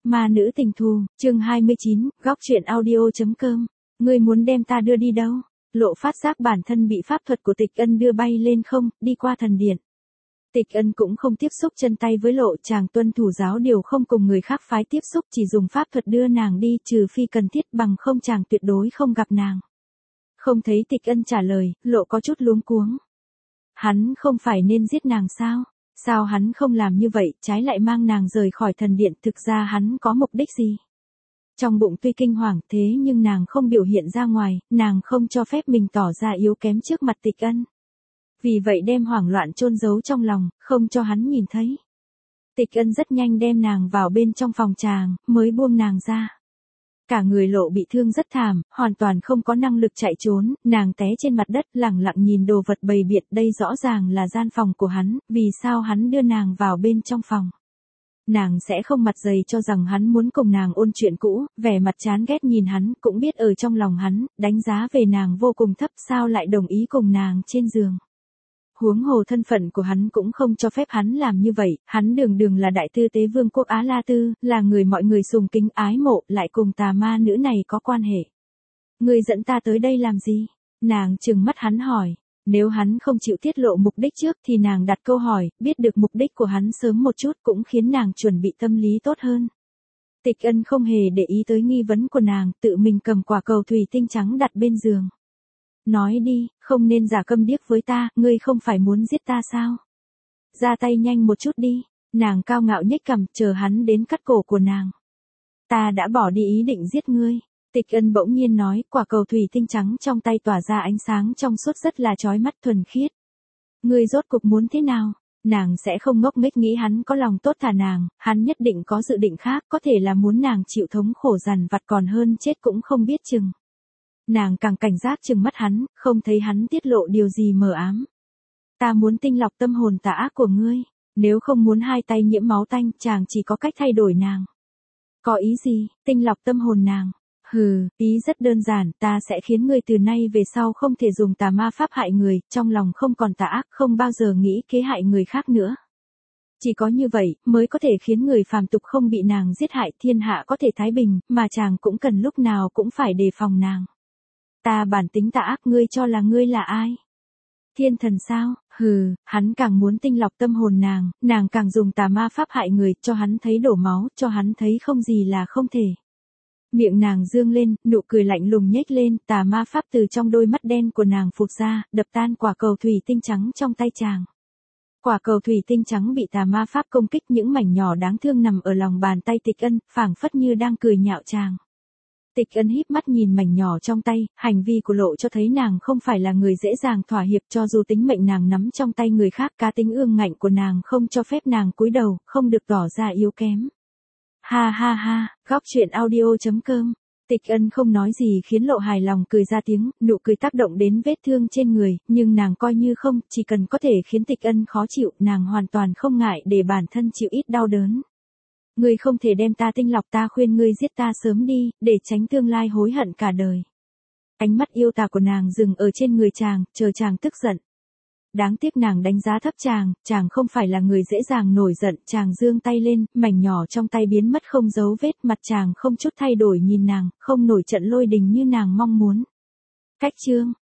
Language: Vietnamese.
Ma nữ tình thù, chương 29, góc truyện audio.com. Ngươi muốn đem ta đưa đi đâu? Lộ phát giác bản thân bị pháp thuật của Tịch Ân đưa bay lên không, đi qua thần điện. Tịch Ân cũng không tiếp xúc chân tay với Lộ, chàng tuân thủ giáo điều không cùng người khác phái tiếp xúc, chỉ dùng pháp thuật đưa nàng đi, trừ phi cần thiết, bằng không chàng tuyệt đối không gặp nàng. Không thấy Tịch Ân trả lời, Lộ có chút luống cuống. Hắn không phải nên giết nàng sao? Sao hắn không làm như vậy, trái lại mang nàng rời khỏi thần điện, thực ra hắn có mục đích gì? Trong bụng tuy kinh hoàng thế nhưng nàng không biểu hiện ra ngoài, nàng không cho phép mình tỏ ra yếu kém trước mặt Tịch Ân. Vì vậy đem hoảng loạn chôn giấu trong lòng, không cho hắn nhìn thấy. Tịch Ân rất nhanh đem nàng vào bên trong phòng chàng, mới buông nàng ra. Cả người Lộ bị thương rất thảm, hoàn toàn không có năng lực chạy trốn, nàng té trên mặt đất lẳng lặng nhìn đồ vật bày biện, đây rõ ràng là gian phòng của hắn, vì sao hắn đưa nàng vào bên trong phòng. Nàng sẽ không mặt dày cho rằng hắn muốn cùng nàng ôn chuyện cũ, vẻ mặt chán ghét nhìn hắn, cũng biết ở trong lòng hắn, đánh giá về nàng vô cùng thấp, sao lại đồng ý cùng nàng trên giường. Huống hồ thân phận của hắn cũng không cho phép hắn làm như vậy, hắn đường đường là đại tư tế vương quốc Á La Tư, là người mọi người sùng kính ái mộ, lại cùng tà ma nữ này có quan hệ. Ngươi dẫn ta tới đây làm gì? Nàng trừng mắt hắn hỏi. Nếu hắn không chịu tiết lộ mục đích trước thì nàng đặt câu hỏi, biết được mục đích của hắn sớm một chút cũng khiến nàng chuẩn bị tâm lý tốt hơn. Tịch Ân không hề để ý tới nghi vấn của nàng, tự mình cầm quả cầu thủy tinh trắng đặt bên giường. Nói đi, không nên giả câm điếc với ta, ngươi không phải muốn giết ta sao? Ra tay nhanh một chút đi, nàng cao ngạo nhếch cằm, chờ hắn đến cắt cổ của nàng. Ta đã bỏ đi ý định giết ngươi. Tịch Ân bỗng nhiên nói, quả cầu thủy tinh trắng trong tay tỏa ra ánh sáng trong suốt rất là chói mắt thuần khiết. Ngươi rốt cục muốn thế nào? Nàng sẽ không ngốc nghếch nghĩ hắn có lòng tốt thả nàng, hắn nhất định có dự định khác, có thể là muốn nàng chịu thống khổ dằn vặt còn hơn chết cũng không biết chừng. Nàng càng cảnh giác chừng mắt hắn, không thấy hắn tiết lộ điều gì mờ ám. Ta muốn tinh lọc tâm hồn tà ác của ngươi, nếu không muốn hai tay nhiễm máu tanh, chàng chỉ có cách thay đổi nàng. Có ý gì, tinh lọc tâm hồn nàng? Hừ, ý rất đơn giản, ta sẽ khiến ngươi từ nay về sau không thể dùng tà ma pháp hại người, trong lòng không còn tà ác, không bao giờ nghĩ kế hại người khác nữa. Chỉ có như vậy, mới có thể khiến người phàm tục không bị nàng giết hại, thiên hạ có thể thái bình, mà chàng cũng cần lúc nào cũng phải đề phòng nàng. Ta bản tính tà ác, ngươi cho là ngươi là ai? Thiên thần sao? Hừ, hắn càng muốn tinh lọc tâm hồn nàng càng dùng tà ma pháp hại người, cho hắn thấy đổ máu, cho hắn thấy không gì là không thể. Miệng nàng dương lên, nụ cười lạnh lùng nhếch lên, tà ma pháp từ trong đôi mắt đen của nàng phụt ra, đập tan quả cầu thủy tinh trắng trong tay chàng. Quả cầu thủy tinh trắng bị tà ma pháp công kích, những mảnh nhỏ đáng thương nằm ở lòng bàn tay Tịch Ân, phảng phất như đang cười nhạo chàng. Tịch Ân híp mắt nhìn mảnh nhỏ trong tay, hành vi của Lộ cho thấy nàng không phải là người dễ dàng thỏa hiệp, cho dù tính mệnh nàng nắm trong tay người khác, cá tính ương ngạnh của nàng không cho phép nàng cúi đầu, không được tỏ ra yếu kém. Ha ha ha, góc truyện audio.com. Tịch Ân không nói gì khiến Lộ hài lòng cười ra tiếng, nụ cười tác động đến vết thương trên người, nhưng nàng coi như không, chỉ cần có thể khiến Tịch Ân khó chịu, nàng hoàn toàn không ngại để bản thân chịu ít đau đớn. Ngươi không thể đem ta tinh lọc, ta khuyên ngươi giết ta sớm đi, để tránh tương lai hối hận cả đời. Ánh mắt yêu tà của nàng dừng ở trên người chàng, chờ chàng tức giận. Đáng tiếc nàng đánh giá thấp chàng không phải là người dễ dàng nổi giận, chàng giương tay lên, mảnh nhỏ trong tay biến mất không dấu vết, mặt chàng không chút thay đổi nhìn nàng, không nổi trận lôi đình như nàng mong muốn. Cách chương,